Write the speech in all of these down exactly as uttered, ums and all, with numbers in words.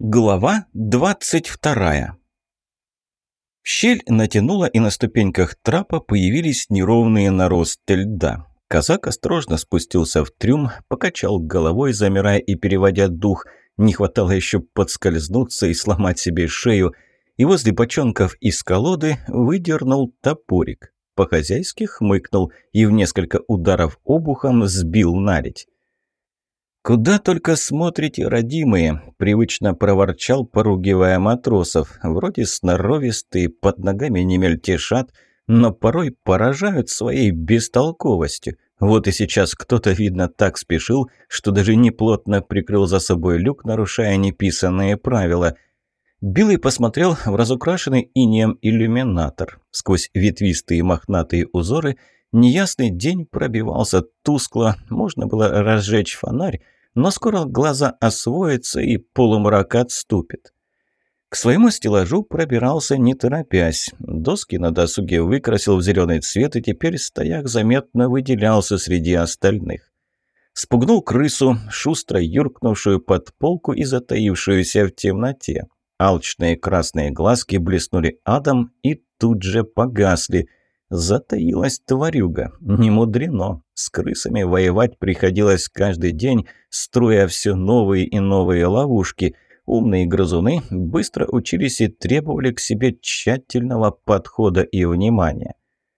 Глава двадцать вторая. Щель натянула, и на ступеньках трапа появились неровные наросты льда. Казак осторожно спустился в трюм, покачал головой, замирая и переводя дух. Не хватало еще подскользнуться и сломать себе шею. И возле бочонков из колоды выдернул топорик. По-хозяйски хмыкнул и в несколько ударов обухом сбил наледь. «Куда только смотрите, родимые!» – привычно проворчал, поругивая матросов. Вроде сноровистые, под ногами не мельтешат, но порой поражают своей бестолковостью. Вот и сейчас кто-то, видно, так спешил, что даже неплотно прикрыл за собой люк, нарушая неписанные правила. Билый посмотрел в разукрашенный инеем иллюминатор. Сквозь ветвистые мохнатые узоры неясный день пробивался тускло, можно было разжечь фонарь, но скоро глаза освоятся и полумрак отступит. К своему стеллажу пробирался не торопясь. Доски на досуге выкрасил в зеленый цвет, и теперь стояк заметно выделялся среди остальных. Спугнул крысу, шустро юркнувшую под полку и затаившуюся в темноте. Алчные красные глазки блеснули адом и тут же погасли. Затаилась тварюга. Не мудрено. С крысами воевать приходилось каждый день, строя все новые и новые ловушки. Умные грызуны быстро учились и требовали к себе тщательного подхода и внимания.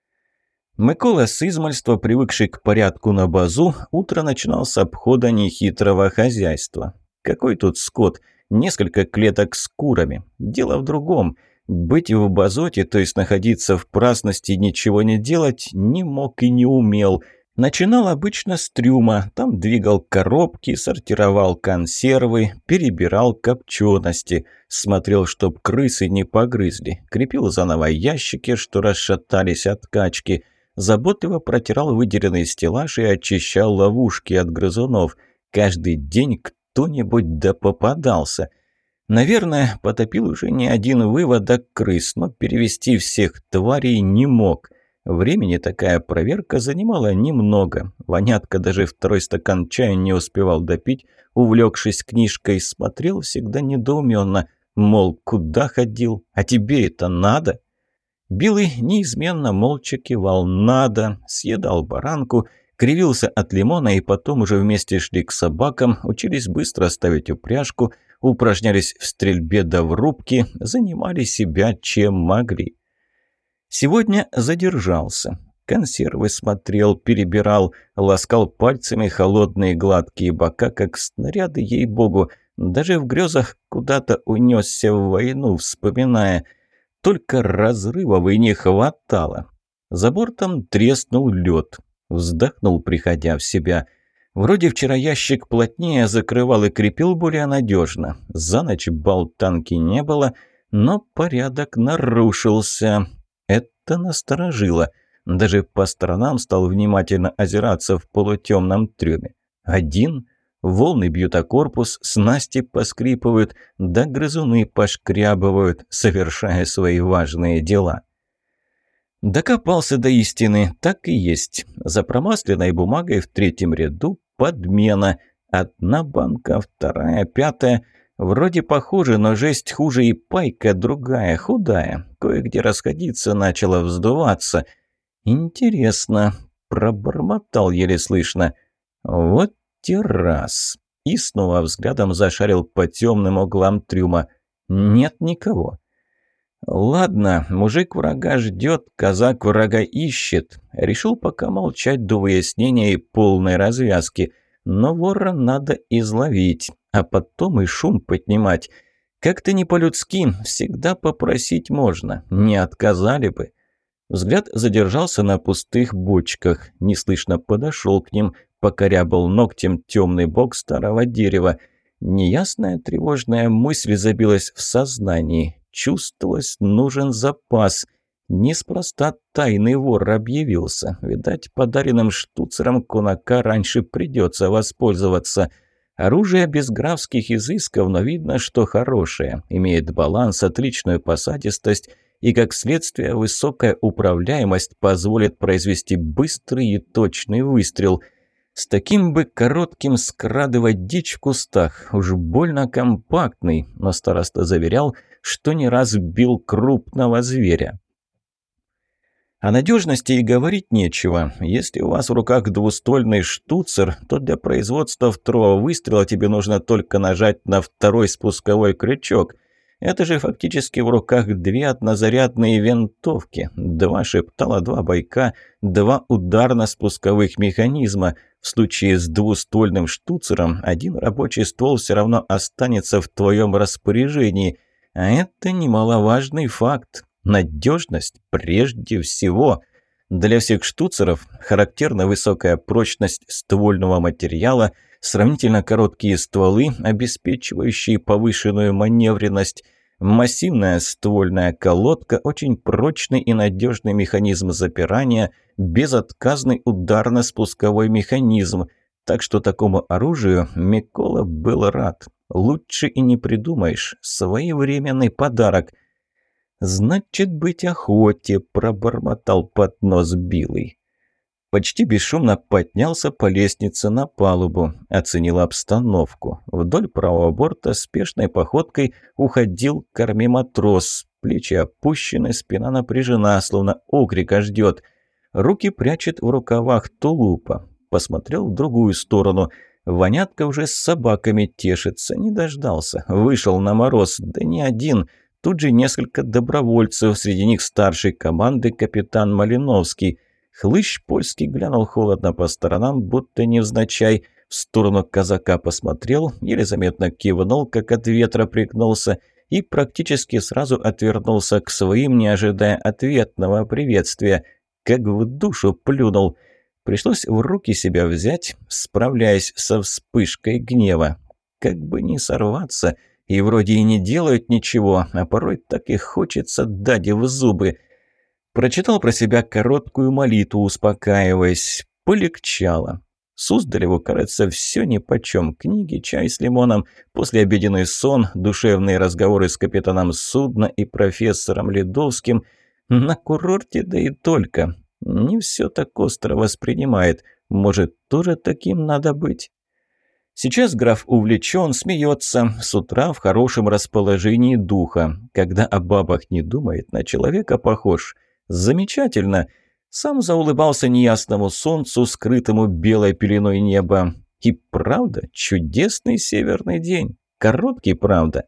Микола с измальства, привыкший к порядку на базу, утро начинал с обхода нехитрого хозяйства. Какой тут скот? Несколько клеток с курами. Дело в другом. Быть в базоте, то есть находиться в праздности и ничего не делать, не мог и не умел. Начинал обычно с трюма, там двигал коробки, сортировал консервы, перебирал копчености, смотрел, чтоб крысы не погрызли, крепил заново ящики, что расшатались от качки, заботливо протирал выделенный стеллаж и очищал ловушки от грызунов. Каждый день кто-нибудь да попадался. Наверное, потопил уже не один выводок крыс, но перевести всех тварей не мог. Времени такая проверка занимала немного. Вонятка даже второй стакан чая не успевал допить, увлекшись книжкой, смотрел всегда недоуменно, мол, куда ходил, а тебе это надо? Билый неизменно молча кивал «надо», съедал баранку, кривился от лимона и потом уже вместе шли к собакам, учились быстро ставить упряжку, упражнялись в стрельбе да в рубке, занимали себя чем могли. Сегодня задержался. Консервы смотрел, перебирал, ласкал пальцами холодные гладкие бока, как снаряды, ей-богу. Даже в грезах куда-то унесся в войну, вспоминая. Только разрывов и не хватало. За бортом треснул лед. Вздохнул, приходя в себя. Вроде вчера ящик плотнее закрывал и крепил более надежно. За ночь болтанки не было, но порядок нарушился. Это насторожило. Даже по сторонам стал внимательно озираться в полутемном трюме. Один? Волны бьют о корпус, снасти поскрипывают, да грызуны пошкрябывают, совершая свои важные дела. Докопался до истины, так и есть. За промасленной бумагой в третьем ряду подмена. Одна банка, вторая, пятая. Вроде похоже, но жесть хуже, и пайка другая, худая. Кое-где расходиться начала, вздуваться. Интересно, пробормотал еле слышно. Вот те раз. И снова взглядом зашарил по темным углам трюма. Нет никого. Ладно, мужик врага ждет, казак врага ищет. Решил пока молчать до выяснения и полной развязки. Но вора надо изловить, а потом и шум поднимать. Как-то не по-людски, всегда попросить можно, не отказали бы. Взгляд задержался на пустых бочках, неслышно подошел к ним, покорябал ногтем темный бок старого дерева. Неясная тревожная мысль забилась в сознании. Чувствовалось, нужен запас. Неспроста тайный вор объявился. Видать, подаренным штуцером кунака раньше придется воспользоваться. Оружие без графских изысков, но видно, что хорошее. Имеет баланс, отличную посадистость и, как следствие, высокая управляемость позволит произвести быстрый и точный выстрел. С таким бы коротким скрадывать дичь в кустах, уж больно компактный, но староста заверял, что не раз бил крупного зверя. О надежности и говорить нечего. Если у вас в руках двуствольный штуцер, то для производства второго выстрела тебе нужно только нажать на второй спусковой крючок. Это же фактически в руках две однозарядные винтовки, два шептала, два бойка, два ударно-спусковых механизма. В случае с двуствольным штуцером один рабочий ствол все равно останется в твоем распоряжении. А это немаловажный факт. Надежность прежде всего. Для всех штуцеров характерна высокая прочность ствольного материала, сравнительно короткие стволы, обеспечивающие повышенную маневренность, массивная ствольная колодка, очень прочный и надежный механизм запирания, безотказный ударно-спусковой механизм. Так что такому оружию Микола был рад. Лучше и не придумаешь. Своевременный подарок. «Значит, быть охоте», – пробормотал под нос Билый. Почти бесшумно поднялся по лестнице на палубу, оценил обстановку. Вдоль правого борта спешной походкой уходил к корме матрос. Плечи опущены, спина напряжена, словно окрика ждет. Руки прячет в рукавах тулупа. Посмотрел в другую сторону. Вонятка уже с собаками тешится, не дождался. Вышел на мороз, да не один. Тут же несколько добровольцев, среди них старший команды капитан Малиновский. Хлыщ польский глянул холодно по сторонам, будто невзначай. В сторону казака посмотрел, еле заметно кивнул, как от ветра пригнулся, и практически сразу отвернулся к своим, не ожидая ответного приветствия. Как в душу плюнул. Пришлось в руки себя взять, справляясь со вспышкой гнева. Как бы не сорваться... И вроде и не делают ничего, а порой так и хочется дать в зубы. Прочитал про себя короткую молитву, успокаиваясь. Полегчало. Суздалеву, кажется, все нипочем. Книги, чай с лимоном, послеобеденный сон, душевные разговоры с капитаном судна и профессором Ледовским. На курорте, да и только. Не все так остро воспринимает. Может, тоже таким надо быть? Сейчас граф увлечен, смеется, с утра в хорошем расположении духа. Когда о бабах не думает, на человека похож. Замечательно. Сам заулыбался неясному солнцу, скрытому белой пеленой неба. И правда, чудесный северный день. Короткий, правда.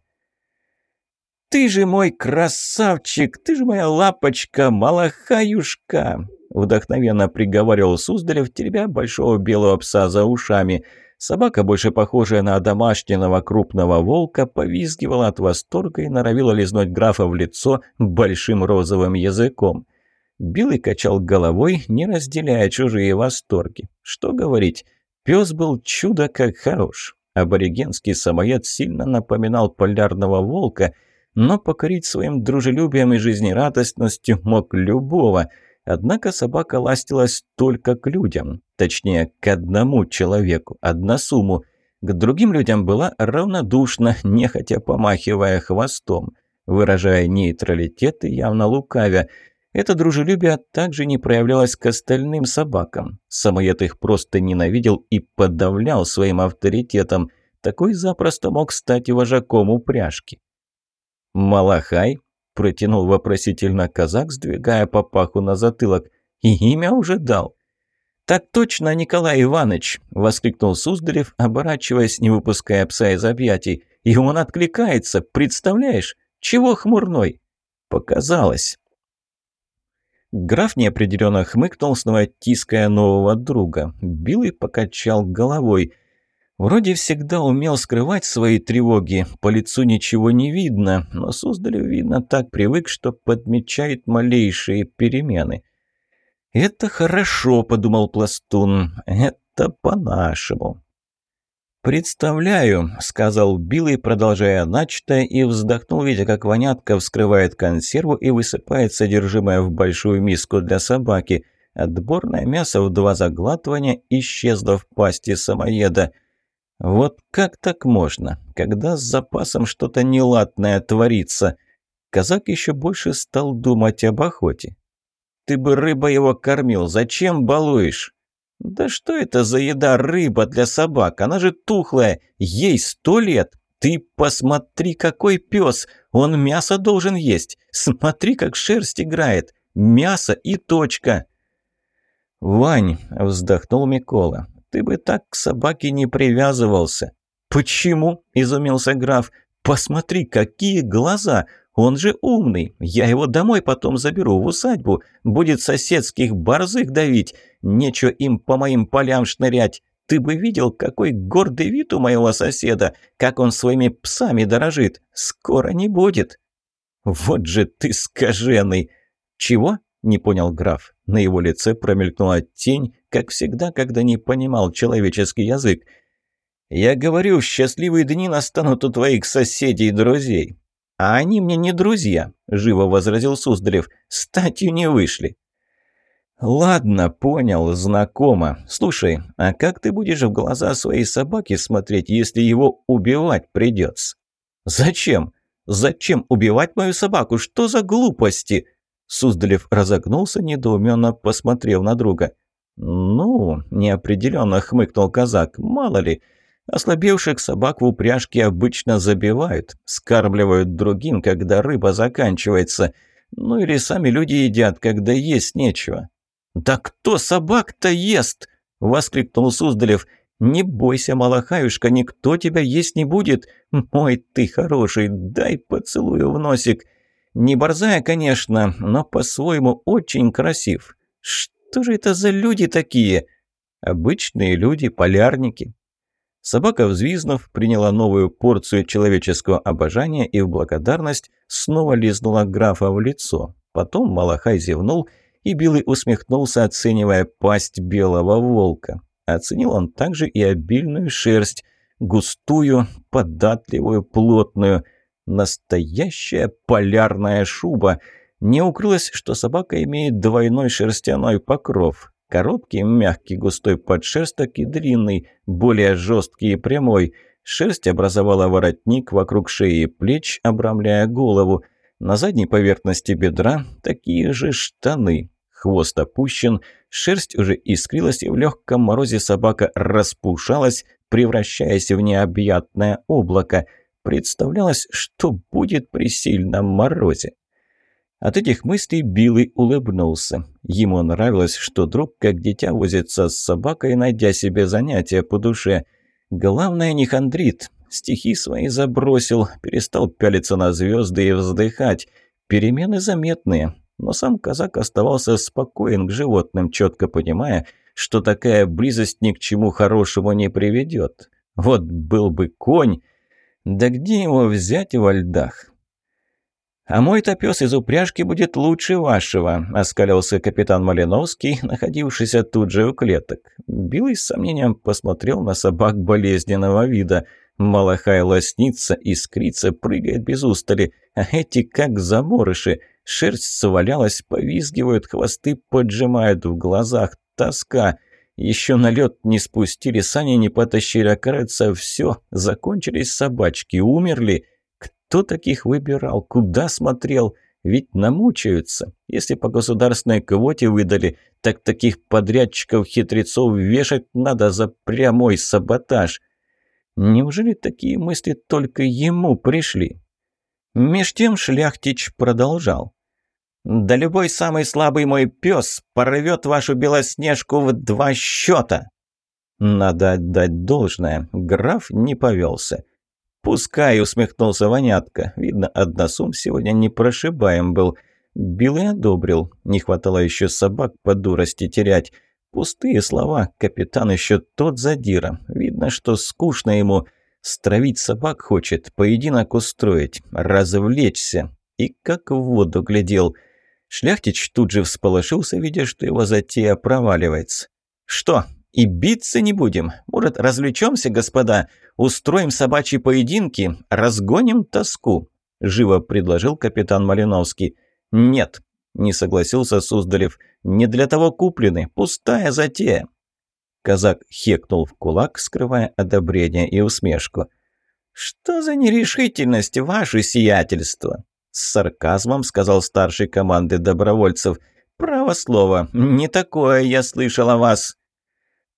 «Ты же мой красавчик, ты же моя лапочка, малахаюшка!» Вдохновенно приговаривал Суздалев, теребя большого белого пса за ушами. Собака, больше похожая на домашнего крупного волка, повизгивала от восторга и норовила лизнуть графа в лицо большим розовым языком. Билый качал головой, не разделяя чужие восторги. Что говорить, пес был чудо как хорош. Аборигенский самоед сильно напоминал полярного волка, но покорить своим дружелюбием и жизнерадостностью мог любого. Однако собака ластилась только к людям, точнее, к одному человеку, односуму. К другим людям была равнодушна, нехотя помахивая хвостом, выражая нейтралитет и явно лукавя. Это дружелюбие также не проявлялось к остальным собакам. Самоед их просто ненавидел и подавлял своим авторитетом. Такой запросто мог стать и вожаком упряжки. «Малахай?» – протянул вопросительно казак, сдвигая папаху на затылок. «И имя уже дал». «Так точно, Николай Иванович!» – воскликнул Суздалев, оборачиваясь, не выпуская пса из объятий. «И он откликается, представляешь? Чего хмурной?» «Показалось». Граф неопределенно хмыкнул, снова тиская нового друга. Билый покачал головой. Вроде всегда умел скрывать свои тревоги, по лицу ничего не видно, но Суздалев, видно, так привык, что подмечает малейшие перемены. «Это хорошо», — подумал Пластун, — «это по-нашему». «Представляю», — сказал Билый, продолжая начатое, и вздохнул, видя, как вонятка вскрывает консерву и высыпает содержимое в большую миску для собаки. Отборное мясо в два заглатывания исчезло в пасти самоеда. Вот как так можно, когда с запасом что-то неладное творится? Казак еще больше стал думать об охоте. «Ты бы рыба его кормил, зачем балуешь?» «Да что это за еда рыба для собак? Она же тухлая, ей сто лет! Ты посмотри, какой пес! Он мясо должен есть! Смотри, как шерсть играет! Мясо и точка!» «Вань», – вздохнул Микола, – «ты бы так к собаке не привязывался». «Почему?» – изумился граф. «Посмотри, какие глаза! Он же умный! Я его домой потом заберу, в усадьбу. Будет соседских борзых давить. Нечего им по моим полям шнырять. Ты бы видел, какой гордый вид у моего соседа, как он своими псами дорожит. Скоро не будет». «Вот же ты скаженый!» «Чего?» – не понял граф. На его лице промелькнула тень, как всегда, когда не понимал человеческий язык. «Я говорю, счастливые дни настанут у твоих соседей и друзей». «А они мне не друзья», – живо возразил Суздалев. «Статью не вышли». «Ладно, понял, знакомо. Слушай, а как ты будешь в глаза своей собаки смотреть, если его убивать придется?» «Зачем? Зачем убивать мою собаку? Что за глупости?» Суздалев разогнулся, недоуменно посмотрев на друга. «Ну, неопределенно хмыкнул казак, мало ли. Ослабевших собак в упряжке обычно забивают, скармливают другим, когда рыба заканчивается. Ну или сами люди едят, когда есть нечего». «Да кто собак-то ест?» – воскликнул Суздалев. «Не бойся, малахаюшка, никто тебя есть не будет. Мой ты хороший, дай поцелую в носик. Не борзая, конечно, но по-своему очень красив. Что же это за люди такие?» «Обычные люди, полярники». Собака, взвизнув, приняла новую порцию человеческого обожания и в благодарность снова лизнула графа в лицо. Потом Малахай зевнул, и Билый усмехнулся, оценивая пасть белого волка. Оценил он также и обильную шерсть, густую, податливую, плотную. Настоящая полярная шуба. Не укрылось, что собака имеет двойной шерстяной покров. Короткий, мягкий, густой подшерсток и длинный, более жесткий и прямой. Шерсть образовала воротник вокруг шеи и плеч, обрамляя голову. На задней поверхности бедра такие же штаны. Хвост опущен, шерсть уже искрилась, и в легком морозе собака распушалась, превращаясь в необъятное облако. Представлялось, что будет при сильном морозе. От этих мыслей Билый улыбнулся. Ему нравилось, что друг как дитя возится с собакой, найдя себе занятия по душе. Главное, не хандрит. Стихи свои забросил, перестал пялиться на звезды и вздыхать. Перемены заметные, но сам казак оставался спокоен к животным, четко понимая, что такая близость ни к чему хорошему не приведет. Вот был бы конь, да где его взять во льдах? «А мой-то пес из упряжки будет лучше вашего», – оскалился капитан Малиновский, находившийся тут же у клеток. Билый с сомнением посмотрел на собак болезненного вида. Малахай лоснится, искрится, прыгает без устали, а эти как заморыши. Шерсть свалялась, повизгивают, хвосты поджимают в глазах. Тоска. Еще на лед не спустили, сани не потащили, а кажется, все, закончились собачки, умерли. Кто таких выбирал? Куда смотрел? Ведь намучаются. Если по государственной квоте выдали, так таких подрядчиков-хитрецов вешать надо за прямой саботаж. Неужели такие мысли только ему пришли? Меж тем Шляхтич продолжал. «Да любой самый слабый мой пес порвет вашу Белоснежку в два счета». Надо отдать должное, граф не повелся. «Пускай», — усмехнулся Вонятка. Видно, односум сегодня не прошибаем был. Билый одобрил. Не хватало еще собак по дурости терять. Пустые слова. Капитан еще тот задира. Видно, что скучно ему. Стравить собак хочет, поединок устроить, развлечься. И как в воду глядел. Шляхтич тут же всполошился, видя, что его затея проваливается. «Что, и биться не будем? Может, развлечемся, господа? Устроим собачьи поединки, разгоним тоску?» – живо предложил капитан Малиновский. «Нет», – не согласился Суздалев, – «не для того куплены, пустая затея». Казак хекнул в кулак, скрывая одобрение и усмешку. «Что за нерешительность, ваше сиятельство?» С сарказмом сказал старший команды добровольцев. «Право слово, не такое я слышал о вас».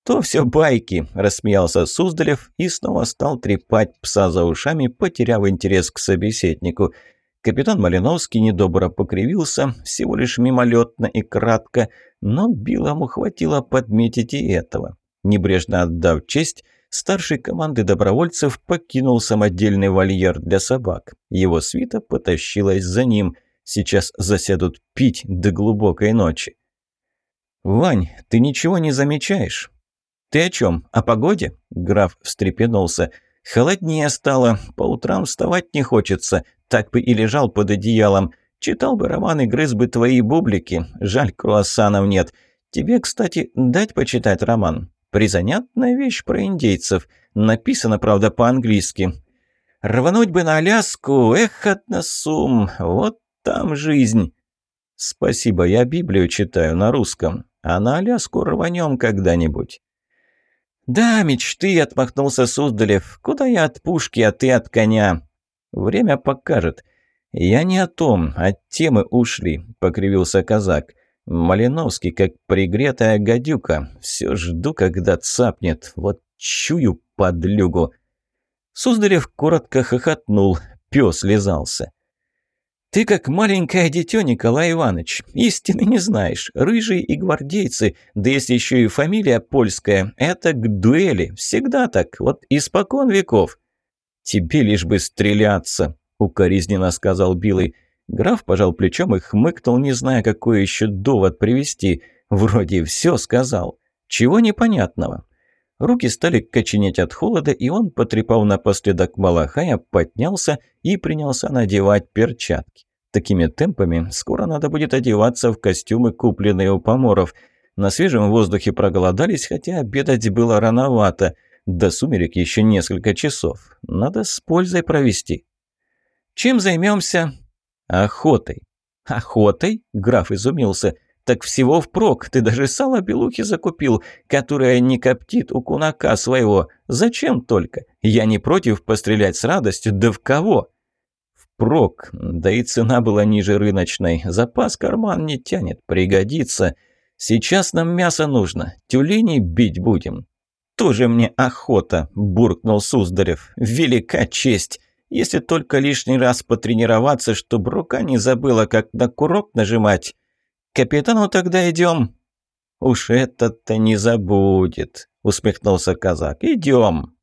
«То все байки», – рассмеялся Суздалев и снова стал трепать пса за ушами, потеряв интерес к собеседнику. Капитан Малиновский недобро покривился, всего лишь мимолетно и кратко, но Билому хватило подметить и этого. Небрежно отдав честь, старший команды добровольцев покинул самодельный вольер для собак. Его свита потащилась за ним. Сейчас засядут пить до глубокой ночи. «Вань, ты ничего не замечаешь?» «Ты о чем? О погоде?» Граф встрепенулся. «Холоднее стало, по утрам вставать не хочется, так бы и лежал под одеялом. Читал бы роман и грыз бы твои бублики, жаль, круассанов нет. Тебе, кстати, дать почитать роман? Призанятная вещь про индейцев, написано, правда, по-английски. Рвануть бы на Аляску, эх, односум, вот там жизнь». «Спасибо, я Библию читаю на русском, а на Аляску рванем когда-нибудь». «Да, мечты», — отмахнулся Суздалев. «Куда я от пушки, а ты от коня?» «Время покажет». «Я не о том, от темы ушли», — покривился казак. «Малиновский, как пригретая гадюка. Все жду, когда цапнет. Вот чую подлюгу». Суздалев коротко хохотнул. Пес лизался. «Ты как маленькое дитё, Николай Иванович, истины не знаешь. Рыжие и гвардейцы, да если еще и фамилия польская, это к дуэли. Всегда так, вот испокон веков». «Тебе лишь бы стреляться», — укоризненно сказал Билый. Граф пожал плечом и хмыкнул, не зная, какой еще довод привести. Вроде все сказал. Чего непонятного? Руки стали коченеть от холода, и он, потрепав напоследок Малахая, поднялся и принялся надевать перчатки. Такими темпами скоро надо будет одеваться в костюмы, купленные у поморов. На свежем воздухе проголодались, хотя обедать было рановато. До сумерек еще несколько часов. Надо с пользой провести. «Чем займемся?» «Охотой». «Охотой?» — граф изумился. «Так всего впрок, ты даже сало белухи закупил, которое не коптит у кунака своего. Зачем только? Я не против пострелять с радостью, да в кого?» «Впрок, да и цена была ниже рыночной. Запас карман не тянет, пригодится. Сейчас нам мясо нужно, тюленей бить будем». «Тоже мне охота», – буркнул Суздалев. «Велика честь. Если только лишний раз потренироваться, чтоб рука не забыла, как на курок нажимать. К капитану тогда идем». «Уж этот-то не забудет», – усмехнулся казак. «Идем».